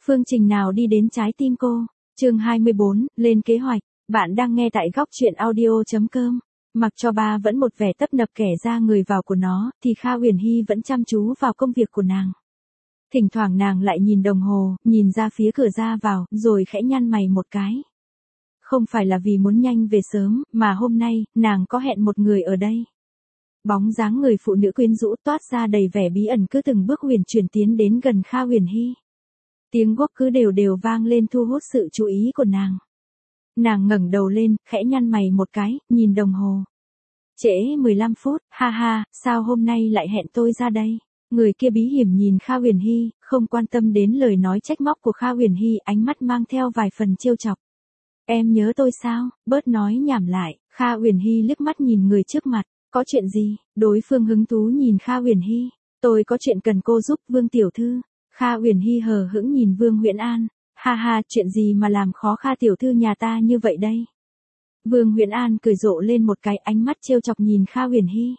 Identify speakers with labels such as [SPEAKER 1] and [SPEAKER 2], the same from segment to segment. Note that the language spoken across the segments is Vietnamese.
[SPEAKER 1] Phương trình nào đi đến trái tim cô. Chương 24, lên kế hoạch. Bạn đang nghe tại góc truyện audio.com. Mặc cho ba vẫn một vẻ tấp nập kẻ ra người vào của nó, thì Kha Uyển Hy vẫn chăm chú vào công việc của nàng. Thỉnh thoảng nàng lại nhìn đồng hồ, nhìn ra phía cửa ra vào, rồi khẽ nhăn mày một cái. Không phải là vì muốn nhanh về sớm, mà hôm nay, nàng có hẹn một người ở đây. Bóng dáng người phụ nữ quyến rũ toát ra đầy vẻ bí ẩn cứ từng bước huyền chuyển tiến đến gần Kha Uyển Hy. Tiếng guốc cứ đều đều vang lên thu hút sự chú ý của nàng. Nàng ngẩng đầu lên, khẽ nhăn mày một cái, nhìn đồng hồ. Trễ 15 phút, ha ha, sao hôm nay lại hẹn tôi ra đây? Người kia bí hiểm nhìn Kha Uyển Hy, không quan tâm đến lời nói trách móc của Kha Uyển Hy, ánh mắt mang theo vài phần trêu chọc. Em nhớ tôi sao? Bớt nói nhảm lại. Kha Uyển Hy liếc mắt nhìn người trước mặt. Có chuyện gì? Đối phương hứng thú nhìn Kha Uyển Hy. Tôi có chuyện cần cô giúp, Vương tiểu thư. Kha Uyển Hy hờ hững nhìn Vương Huyễn An. Ha ha, chuyện gì mà làm khó Kha tiểu thư nhà ta như vậy đây? Vương Huyễn An cười rộ lên một cái, ánh mắt trêu chọc nhìn Kha Uyển Hy.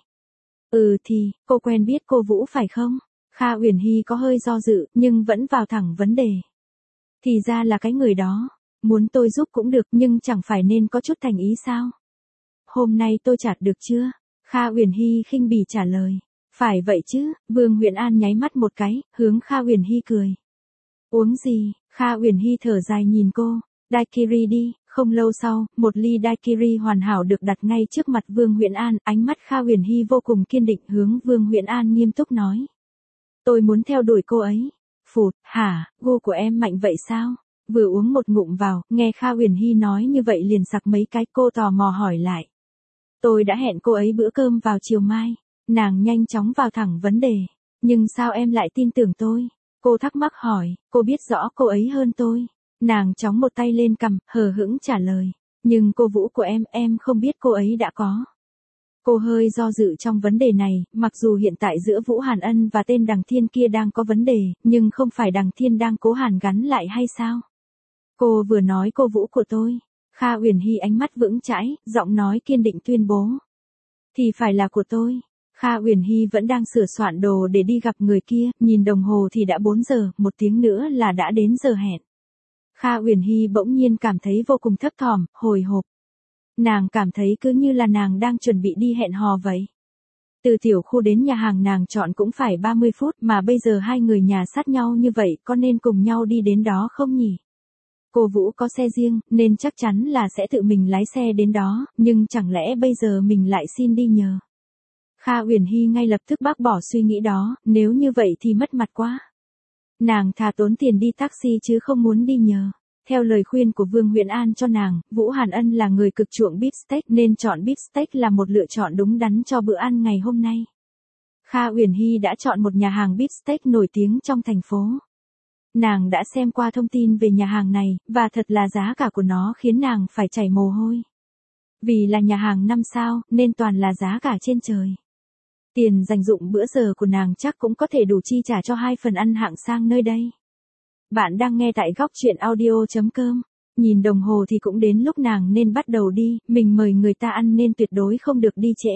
[SPEAKER 1] Thì, cô quen biết cô Vũ phải không? Kha Uyển Hy có hơi do dự, nhưng vẫn vào thẳng vấn đề. Thì ra là cái người đó. Muốn tôi giúp cũng được, nhưng chẳng phải nên có chút thành ý sao? Hôm nay tôi chạt được chưa? Kha Uyển Hy khinh bỉ trả lời. Phải vậy chứ? Vương Huyễn An nháy mắt một cái, hướng Kha Uyển Hy cười. Uống gì? Kha Uyển Hy thở dài nhìn cô. Daiquiri đi. Không lâu sau, một ly daiquiri hoàn hảo được đặt ngay trước mặt Vương Huyễn An, ánh mắt Kha Uyển Hy vô cùng kiên định hướng Vương Huyễn An nghiêm túc nói. Tôi muốn theo đuổi cô ấy. Phụt, hả, gu của em mạnh vậy sao? Vừa uống một ngụm vào, nghe Kha Uyển Hy nói như vậy liền sặc mấy cái, cô tò mò hỏi lại. Tôi đã hẹn cô ấy bữa cơm vào chiều mai. Nàng nhanh chóng vào thẳng vấn đề. Nhưng sao em lại tin tưởng tôi? Cô thắc mắc hỏi, cô biết rõ cô ấy hơn tôi. Nàng chóng một tay lên cằm, hờ hững trả lời. Nhưng cô Vũ của em không biết cô ấy đã có. Cô hơi do dự trong vấn đề này, mặc dù hiện tại giữa Vũ Hàn Ân và tên Đằng Thiên kia đang có vấn đề, nhưng không phải Đằng Thiên đang cố hàn gắn lại hay sao? Cô vừa nói cô Vũ của tôi. Kha Uyển Hy ánh mắt vững chãi, giọng nói kiên định tuyên bố. Thì phải là của tôi. Kha Uyển Hy vẫn đang sửa soạn đồ để đi gặp người kia, nhìn đồng hồ thì đã 4 giờ, 1 tiếng nữa là đã đến giờ hẹn. Kha Uyển Hy bỗng nhiên cảm thấy vô cùng thấp thỏm, hồi hộp. Nàng cảm thấy cứ như là nàng đang chuẩn bị đi hẹn hò vậy. Từ tiểu khu đến nhà hàng nàng chọn cũng phải 30 phút, mà bây giờ hai người nhà sát nhau như vậy, có nên cùng nhau đi đến đó không nhỉ? Cô Vũ có xe riêng, nên chắc chắn là sẽ tự mình lái xe đến đó, nhưng chẳng lẽ bây giờ mình lại xin đi nhờ? Kha Uyển Hy ngay lập tức bác bỏ suy nghĩ đó, nếu như vậy thì mất mặt quá. Nàng thà tốn tiền đi taxi chứ không muốn đi nhờ. Theo lời khuyên của Vương Huyễn An cho nàng, Vũ Hàn Ân là người cực chuộng beef steak nên chọn beef steak là một lựa chọn đúng đắn cho bữa ăn ngày hôm nay. Kha Uyển Hy đã chọn một nhà hàng beef steak nổi tiếng trong thành phố. Nàng đã xem qua thông tin về nhà hàng này, và thật là giá cả của nó khiến nàng phải chảy mồ hôi. Vì là nhà hàng 5 sao, nên toàn là giá cả trên trời. Tiền dành dụng bữa giờ của nàng chắc cũng có thể đủ chi trả cho 2 phần ăn hạng sang nơi đây. Bạn đang nghe tại góc truyện audio.com. Nhìn đồng hồ thì cũng đến lúc nàng nên bắt đầu đi, mình mời người ta ăn nên tuyệt đối không được đi trễ.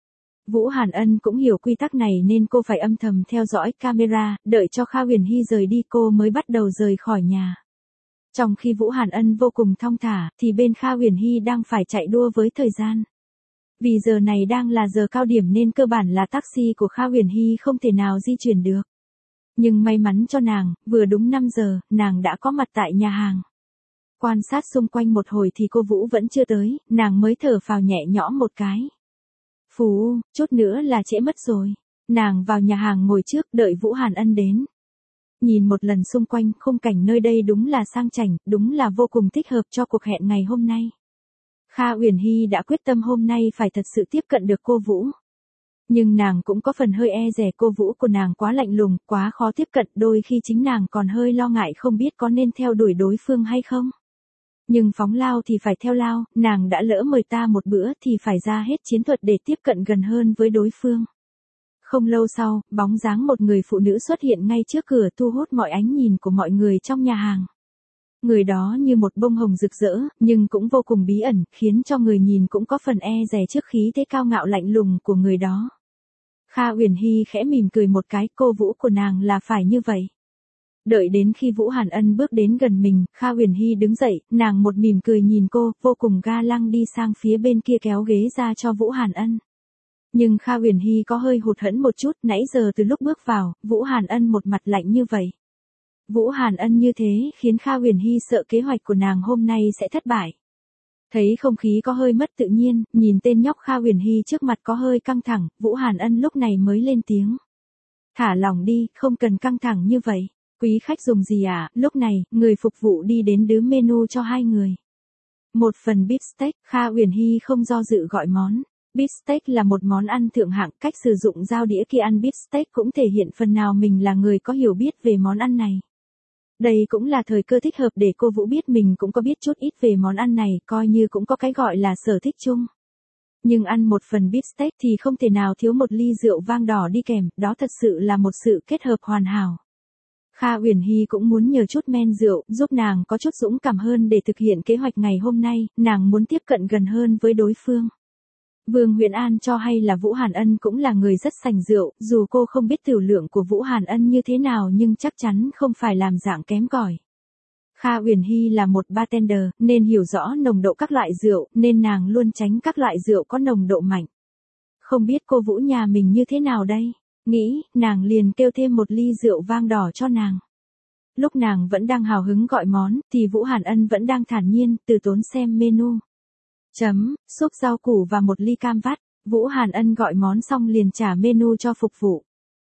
[SPEAKER 1] Vũ Hàn Ân cũng hiểu quy tắc này nên cô phải âm thầm theo dõi camera, đợi cho Kha Uyển Hy rời đi cô mới bắt đầu rời khỏi nhà. Trong khi Vũ Hàn Ân vô cùng thong thả, thì bên Kha Uyển Hy đang phải chạy đua với thời gian. Vì giờ này đang là giờ cao điểm nên cơ bản là taxi của Kha Uyển Hy không thể nào di chuyển được. Nhưng may mắn cho nàng, vừa đúng 5 giờ, nàng đã có mặt tại nhà hàng. Quan sát xung quanh một hồi thì cô Vũ vẫn chưa tới, nàng mới thở phào nhẹ nhõm một cái. Phù, chút nữa là trễ mất rồi. Nàng vào nhà hàng ngồi trước đợi Vũ Hàn Ân đến. Nhìn một lần xung quanh, khung cảnh nơi đây đúng là sang chảnh, đúng là vô cùng thích hợp cho cuộc hẹn ngày hôm nay. Kha Uyển Hy đã quyết tâm hôm nay phải thật sự tiếp cận được cô Vũ. Nhưng nàng cũng có phần hơi e dè, cô Vũ của nàng quá lạnh lùng, quá khó tiếp cận, đôi khi chính nàng còn hơi lo ngại không biết có nên theo đuổi đối phương hay không. Nhưng phóng lao thì phải theo lao, nàng đã lỡ mời ta một bữa thì phải ra hết chiến thuật để tiếp cận gần hơn với đối phương. Không lâu sau, bóng dáng một người phụ nữ xuất hiện ngay trước cửa thu hút mọi ánh nhìn của mọi người trong nhà hàng. Người đó như một bông hồng rực rỡ, nhưng cũng vô cùng bí ẩn, khiến cho người nhìn cũng có phần e dè trước khí thế cao ngạo lạnh lùng của người đó. Kha Uyển Hy khẽ mỉm cười một cái, cô Vũ của nàng là phải như vậy. Đợi đến khi Vũ Hàn Ân bước đến gần mình, Kha Huyền Hy đứng dậy, nàng một mỉm cười nhìn cô, vô cùng ga lăng đi sang phía bên kia kéo ghế ra cho Vũ Hàn Ân. Nhưng Kha Huyền Hy có hơi hụt hẫng một chút, nãy giờ từ lúc bước vào, Vũ Hàn Ân một mặt lạnh như vậy. Vũ Hàn Ân như thế khiến Kha Huyền Hy sợ kế hoạch của nàng hôm nay sẽ thất bại. Thấy không khí có hơi mất tự nhiên, nhìn tên nhóc Kha Huyền Hy trước mặt có hơi căng thẳng, Vũ Hàn Ân lúc này mới lên tiếng. Thả lỏng đi, không cần căng thẳng như vậy. Quý khách dùng gì ạ? Lúc này, người phục vụ đi đến đếm menu cho hai người. Một phần beef steak, Kha Huyền Hy không do dự gọi món. Beef steak là một món ăn thượng hạng, cách sử dụng dao đĩa khi ăn beef steak cũng thể hiện phần nào mình là người có hiểu biết về món ăn này. Đây cũng là thời cơ thích hợp để cô Vũ biết mình cũng có biết chút ít về món ăn này, coi như cũng có cái gọi là sở thích chung. Nhưng ăn một phần beef steak thì không thể nào thiếu một ly rượu vang đỏ đi kèm, đó thật sự là một sự kết hợp hoàn hảo. Kha Huyền Hy cũng muốn nhờ chút men rượu, giúp nàng có chút dũng cảm hơn để thực hiện kế hoạch ngày hôm nay, nàng muốn tiếp cận gần hơn với đối phương. Vương Huyễn An cho hay là Vũ Hàn Ân cũng là người rất sành rượu, dù cô không biết tiểu lượng của Vũ Hàn Ân như thế nào nhưng chắc chắn không phải làm dạng kém cỏi. Kha Huyền Hy là một bartender, nên hiểu rõ nồng độ các loại rượu, nên nàng luôn tránh các loại rượu có nồng độ mạnh. Không biết cô Vũ nhà mình như thế nào đây? Nghĩ, nàng liền kêu thêm một ly rượu vang đỏ cho nàng. Lúc nàng vẫn đang hào hứng gọi món, thì Vũ Hàn Ân vẫn đang thản nhiên, từ tốn xem menu. Súp rau củ và một ly cam vắt. Vũ Hàn Ân gọi món xong liền trả menu cho phục vụ.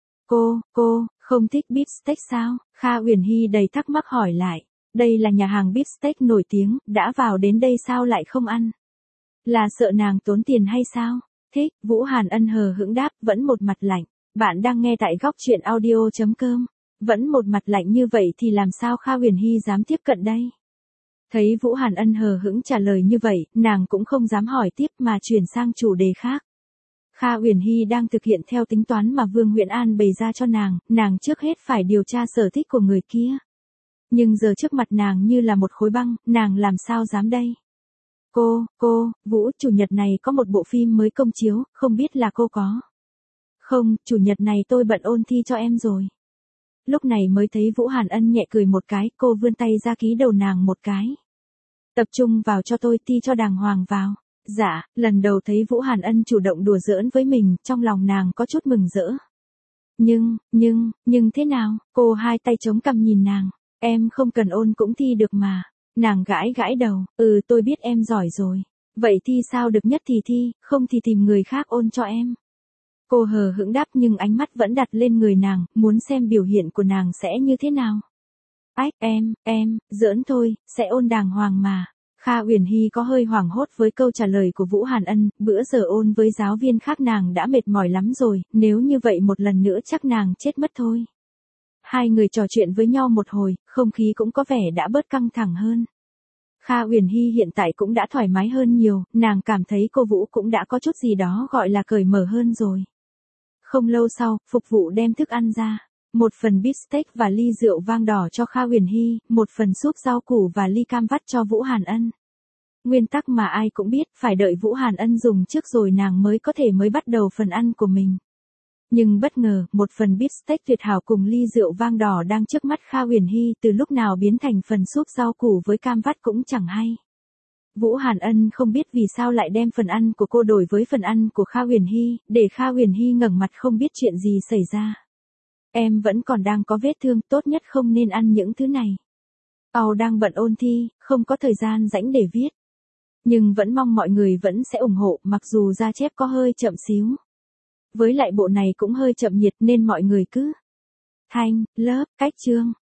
[SPEAKER 1] Cô, không thích beef steak sao? Kha Huyền Hy đầy thắc mắc hỏi lại. Đây là nhà hàng beef steak nổi tiếng, đã vào đến đây sao lại không ăn? Là sợ nàng tốn tiền hay sao? Thích, Vũ Hàn Ân hờ hững đáp, vẫn một mặt lạnh. Bạn đang nghe tại góc truyện audio.com. Vẫn một mặt lạnh như vậy thì làm sao Kha Huyền Hy dám tiếp cận đây? Thấy Vũ Hàn Ân hờ hững trả lời như vậy, nàng cũng không dám hỏi tiếp mà chuyển sang chủ đề khác. Kha Huyền Hy đang thực hiện theo tính toán mà Vương Huyễn An bày ra cho nàng trước hết phải điều tra sở thích của người kia. Nhưng giờ trước mặt nàng như là một khối băng, nàng làm sao dám đây? Vũ, chủ nhật này có một bộ phim mới công chiếu, không biết là cô có. Không, chủ nhật này tôi bận ôn thi cho em rồi. Lúc này mới thấy Vũ Hàn Ân nhẹ cười một cái, cô vươn tay ra ký đầu nàng một cái. Tập trung vào cho tôi, thi cho đàng hoàng vào. Dạ, lần đầu thấy Vũ Hàn Ân chủ động đùa giỡn với mình, trong lòng nàng có chút mừng rỡ. Nhưng thế nào? Cô hai tay chống cằm nhìn nàng. Em không cần ôn cũng thi được mà. Nàng gãi đầu, tôi biết em giỏi rồi. Vậy thi sao được nhất thì thi, không thì tìm người khác ôn cho em. Cô hờ hững đáp nhưng ánh mắt vẫn đặt lên người nàng, muốn xem biểu hiện của nàng sẽ như thế nào. Ách, em, giỡn thôi, sẽ ôn đàng hoàng mà. Kha Huyền Hy có hơi hoảng hốt với câu trả lời của Vũ Hàn Ân, bữa giờ ôn với giáo viên khác nàng đã mệt mỏi lắm rồi, nếu như vậy một lần nữa chắc nàng chết mất thôi. Hai người trò chuyện với nhau một hồi, không khí cũng có vẻ đã bớt căng thẳng hơn. Kha Huyền Hy hiện tại cũng đã thoải mái hơn nhiều, nàng cảm thấy cô Vũ cũng đã có chút gì đó gọi là cởi mở hơn rồi. Không lâu sau, phục vụ đem thức ăn ra. Một phần beef steak và ly rượu vang đỏ cho Kha Huyền Hy, một phần súp rau củ và ly cam vắt cho Vũ Hàn Ân. Nguyên tắc mà ai cũng biết, phải đợi Vũ Hàn Ân dùng trước rồi nàng mới bắt đầu phần ăn của mình. Nhưng bất ngờ, một phần beef steak tuyệt hảo cùng ly rượu vang đỏ đang trước mắt Kha Huyền Hy từ lúc nào biến thành phần súp rau củ với cam vắt cũng chẳng hay. Vũ Hàn Ân không biết vì sao lại đem phần ăn của cô đổi với phần ăn của Kha Huyền Hy, để Kha Huyền Hy ngẩng mặt không biết chuyện gì xảy ra. Em vẫn còn đang có vết thương, tốt nhất không nên ăn những thứ này. Đang bận ôn thi, không có thời gian rảnh để viết. Nhưng vẫn mong mọi người vẫn sẽ ủng hộ, mặc dù ra chép có hơi chậm xíu. Với lại bộ này cũng hơi chậm nhiệt nên mọi người cứ thanh, lớp, cách chương.